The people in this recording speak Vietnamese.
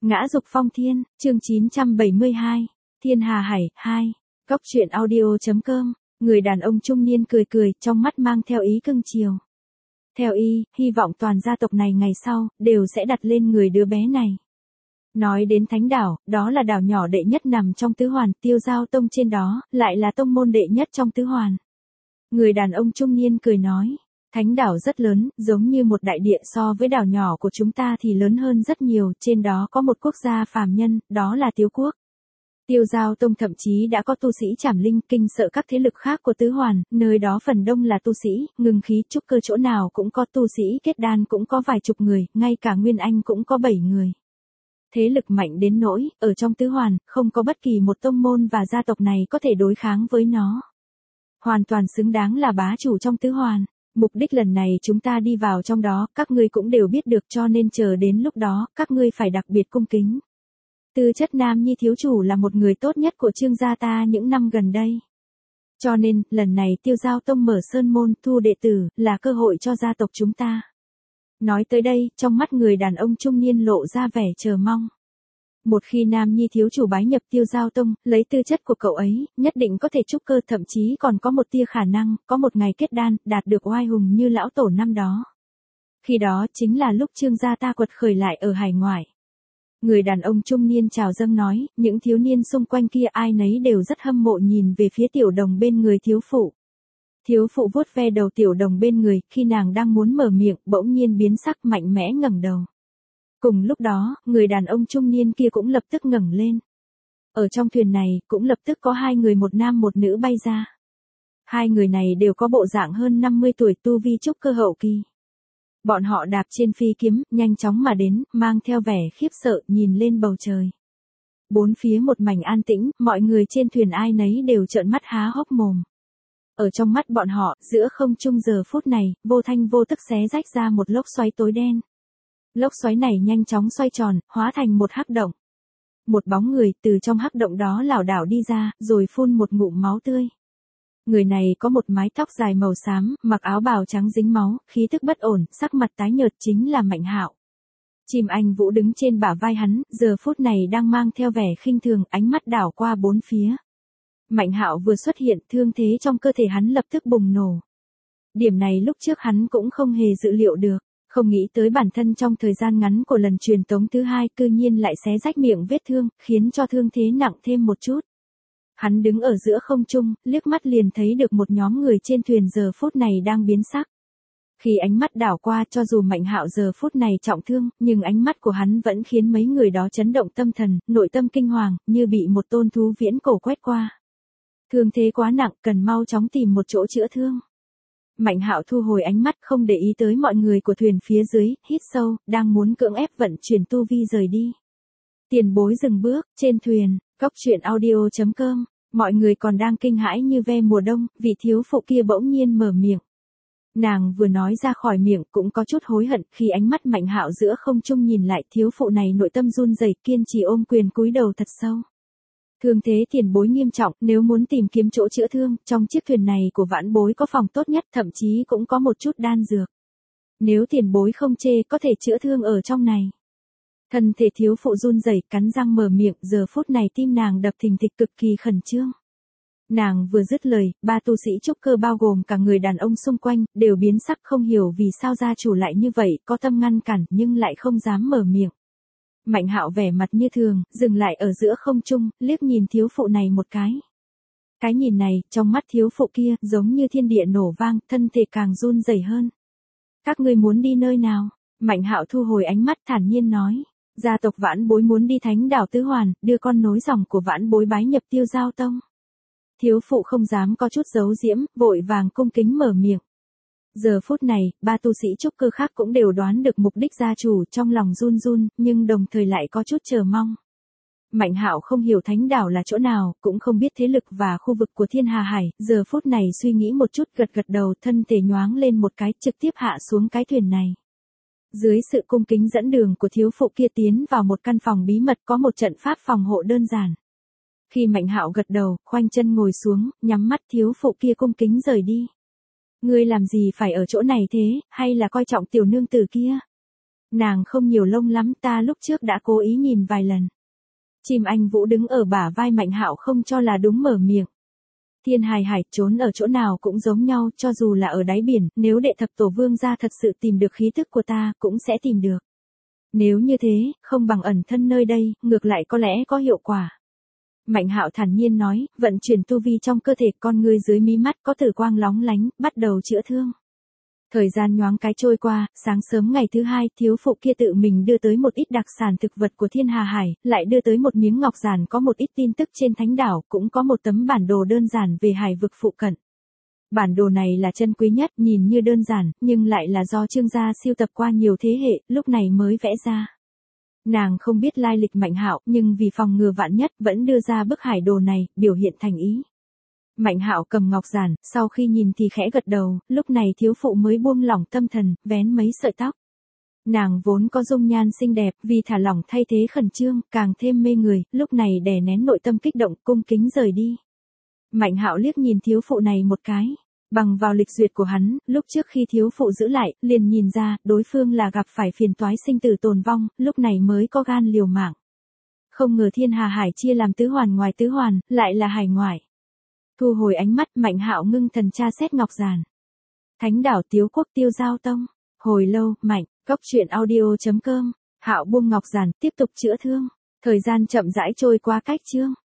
Ngã Dục Phong Thiên, chương 972, Thiên Hà Hải, 2, Cóc truyện audio.com, người đàn ông trung niên cười cười, trong mắt mang theo ý cưng chiều. Theo y, hy vọng toàn gia tộc này ngày sau, đều sẽ đặt lên người đứa bé này. Nói đến Thánh Đảo, đó là đảo nhỏ đệ nhất nằm trong tứ hoàn, Tiêu Giao Tông trên đó, lại là tông môn đệ nhất trong tứ hoàn. Người đàn ông trung niên cười nói. Thánh đảo rất lớn, giống như một đại địa, so với đảo nhỏ của chúng ta thì lớn hơn rất nhiều, trên đó có một quốc gia phàm nhân, đó là Tiếu Quốc. Tiêu Giao Tông thậm chí đã có tu sĩ trảm linh, kinh sợ các thế lực khác của tứ hoàn, nơi đó phần đông là tu sĩ, ngưng khí trúc cơ, chỗ nào cũng có tu sĩ kết đan, cũng có vài chục người, ngay cả Nguyên Anh cũng có 7 người. Thế lực mạnh đến nỗi, ở trong tứ hoàn, không có bất kỳ một tông môn và gia tộc này có thể đối kháng với nó. Hoàn toàn xứng đáng là bá chủ trong tứ hoàn. Mục đích lần này chúng ta đi vào trong đó, các ngươi cũng đều biết được, cho nên chờ đến lúc đó, các ngươi phải đặc biệt cung kính. Tư Chất Nam Nhi thiếu chủ là một người tốt nhất của Trương gia ta những năm gần đây. Cho nên, lần này Tiêu Giao Tông mở sơn môn thu đệ tử, là cơ hội cho gia tộc chúng ta. Nói tới đây, trong mắt người đàn ông trung niên lộ ra vẻ chờ mong. Một khi Nam Nhi thiếu chủ bái nhập Tiêu Giao Tông, lấy tư chất của cậu ấy, nhất định có thể trúc cơ, thậm chí còn có một tia khả năng, có một ngày kết đan, đạt được oai hùng như lão tổ năm đó. Khi đó chính là lúc Trương gia ta quật khởi lại ở hải ngoại. Người đàn ông trung niên chào dâng nói, những thiếu niên xung quanh kia ai nấy đều rất hâm mộ nhìn về phía tiểu đồng bên người thiếu phụ. Thiếu phụ vuốt ve đầu tiểu đồng bên người, khi nàng đang muốn mở miệng, bỗng nhiên biến sắc, mạnh mẽ ngẩng đầu. Cùng lúc đó, người đàn ông trung niên kia cũng lập tức ngẩng lên. Ở trong thuyền này, cũng lập tức có hai người, một nam một nữ bay ra. Hai người này đều có bộ dạng hơn 50 tuổi, tu vi trúc cơ hậu kỳ. Bọn họ đạp trên phi kiếm, nhanh chóng mà đến, mang theo vẻ khiếp sợ, nhìn lên bầu trời. Bốn phía một mảnh an tĩnh, mọi người trên thuyền ai nấy đều trợn mắt há hốc mồm. Ở trong mắt bọn họ, giữa không trung giờ phút này, vô thanh vô tức xé rách ra một lốc xoáy tối đen. Lốc xoáy này nhanh chóng xoay tròn, hóa thành một hắc động. Một bóng người từ trong hắc động đó lảo đảo đi ra, rồi phun một ngụm máu tươi. Người này có một mái tóc dài màu xám, mặc áo bào trắng dính máu, khí tức bất ổn, sắc mặt tái nhợt, chính là Mạnh Hạo. Chim Anh Vũ đứng trên bả vai hắn, giờ phút này đang mang theo vẻ khinh thường, ánh mắt đảo qua bốn phía. Mạnh Hạo vừa xuất hiện, thương thế trong cơ thể hắn lập tức bùng nổ. Điểm này lúc trước hắn cũng không hề dự liệu được. Không nghĩ tới bản thân trong thời gian ngắn của lần truyền tống thứ hai cư nhiên lại xé rách miệng vết thương, khiến cho thương thế nặng thêm một chút. Hắn đứng ở giữa không trung, liếc mắt liền thấy được một nhóm người trên thuyền giờ phút này đang biến sắc. Khi ánh mắt đảo qua, cho dù Mạnh Hạo giờ phút này trọng thương, nhưng ánh mắt của hắn vẫn khiến mấy người đó chấn động tâm thần, nội tâm kinh hoàng, như bị một tôn thú viễn cổ quét qua. Thương thế quá nặng, cần mau chóng tìm một chỗ chữa thương. Mạnh Hạo thu hồi ánh mắt, không để ý tới mọi người của thuyền phía dưới, hít sâu, đang muốn cưỡng ép vận chuyển tu vi rời đi. Tiền bối dừng bước, trên thuyền, Cóc truyện audio.com, mọi người còn đang kinh hãi như ve mùa đông, vị thiếu phụ kia bỗng nhiên mở miệng. Nàng vừa nói ra khỏi miệng cũng có chút hối hận, khi ánh mắt Mạnh Hạo giữa không trung nhìn lại, thiếu phụ này nội tâm run rẩy, kiên trì ôm quyền cúi đầu thật sâu. Thương thế tiền bối nghiêm trọng, nếu muốn tìm kiếm chỗ chữa thương, trong chiếc thuyền này của vãn bối có phòng tốt nhất, thậm chí cũng có một chút đan dược. Nếu tiền bối không chê, có thể chữa thương ở trong này. Thân thể thiếu phụ run rẩy, cắn răng mở miệng, giờ phút này tim nàng đập thình thịch, cực kỳ khẩn trương. Nàng vừa dứt lời, ba tu sĩ trúc cơ bao gồm cả người đàn ông xung quanh, đều biến sắc, không hiểu vì sao gia chủ lại như vậy, có tâm ngăn cản, nhưng lại không dám mở miệng. Mạnh Hạo vẻ mặt như thường, dừng lại ở giữa không trung, liếc nhìn thiếu phụ này một cái. Cái nhìn này, trong mắt thiếu phụ kia, giống như thiên địa nổ vang, thân thể càng run rẩy hơn. Các ngươi muốn đi nơi nào? Mạnh Hạo thu hồi ánh mắt, thản nhiên nói. Gia tộc vãn bối muốn đi Thánh Đảo Tứ Hoàn, đưa con nối dòng của vãn bối bái nhập Tiêu Giao Tông. Thiếu phụ không dám có chút giấu giễm, vội vàng cung kính mở miệng. Giờ phút này, ba tu sĩ trúc cơ khác cũng đều đoán được mục đích gia chủ, trong lòng run run, nhưng đồng thời lại có chút chờ mong. Mạnh Hạo không hiểu Thánh Đảo là chỗ nào, cũng không biết thế lực và khu vực của Thiên Hà Hải, giờ phút này suy nghĩ một chút, gật gật đầu, thân thể nhoáng lên một cái, trực tiếp hạ xuống cái thuyền này. Dưới sự cung kính dẫn đường của thiếu phụ kia tiến vào một căn phòng bí mật, có một trận pháp phòng hộ đơn giản. Khi Mạnh Hạo gật đầu, khoanh chân ngồi xuống, nhắm mắt, thiếu phụ kia cung kính rời đi. Ngươi làm gì phải ở chỗ này thế, hay là coi trọng tiểu nương tử kia? Nàng không nhiều lông lắm, ta lúc trước đã cố ý nhìn vài lần. Chim anh Vũ đứng ở bả vai Mạnh Hạo không cho là đúng mở miệng. Thiên hài hải, trốn ở chỗ nào cũng giống nhau, cho dù là ở đáy biển, nếu đệ thập tổ vương gia thật sự tìm được khí thức của ta, cũng sẽ tìm được. Nếu như thế, không bằng ẩn thân nơi đây, ngược lại có lẽ có hiệu quả. Mạnh Hạo thản nhiên nói, vận chuyển tu vi trong cơ thể, con ngươi dưới mí mắt có tử quang lóng lánh, bắt đầu chữa thương. Thời gian nhoáng cái trôi qua, sáng sớm ngày thứ hai, thiếu phụ kia tự mình đưa tới một ít đặc sản thực vật của Thiên Hà Hải, lại đưa tới một miếng ngọc giản có một ít tin tức trên thánh đảo, cũng có một tấm bản đồ đơn giản về hải vực phụ cận. Bản đồ này là chân quý nhất, nhìn như đơn giản, nhưng lại là do Trương gia sưu tập qua nhiều thế hệ, lúc này mới vẽ ra. Nàng không biết lai lịch Mạnh Hạo, nhưng vì phòng ngừa vạn nhất, vẫn đưa ra bức hải đồ này, biểu hiện thành ý. Mạnh Hạo cầm ngọc giản, sau khi nhìn thì khẽ gật đầu, lúc này thiếu phụ mới buông lỏng tâm thần, vén mấy sợi tóc. Nàng vốn có dung nhan xinh đẹp, vì thả lỏng thay thế khẩn trương, càng thêm mê người, lúc này đè nén nội tâm kích động, cung kính rời đi. Mạnh Hạo liếc nhìn thiếu phụ này một cái. Bằng vào lịch duyệt của hắn, lúc trước khi thiếu phụ giữ lại, liền nhìn ra, đối phương là gặp phải phiền toái sinh tử tồn vong, lúc này mới có gan liều mạng. Không ngờ Thiên Hà Hải chia làm tứ hoàn ngoài tứ hoàn, lại là hải ngoại. Thu hồi ánh mắt, Mạnh Hạo ngưng thần tra xét ngọc giản. Thánh đảo Tiếu Quốc Tiêu Giao Tông. Hồi lâu, Mạnh, Góc.audio.com. Hạo buông ngọc giản, tiếp tục chữa thương. Thời gian chậm rãi trôi qua cách chương.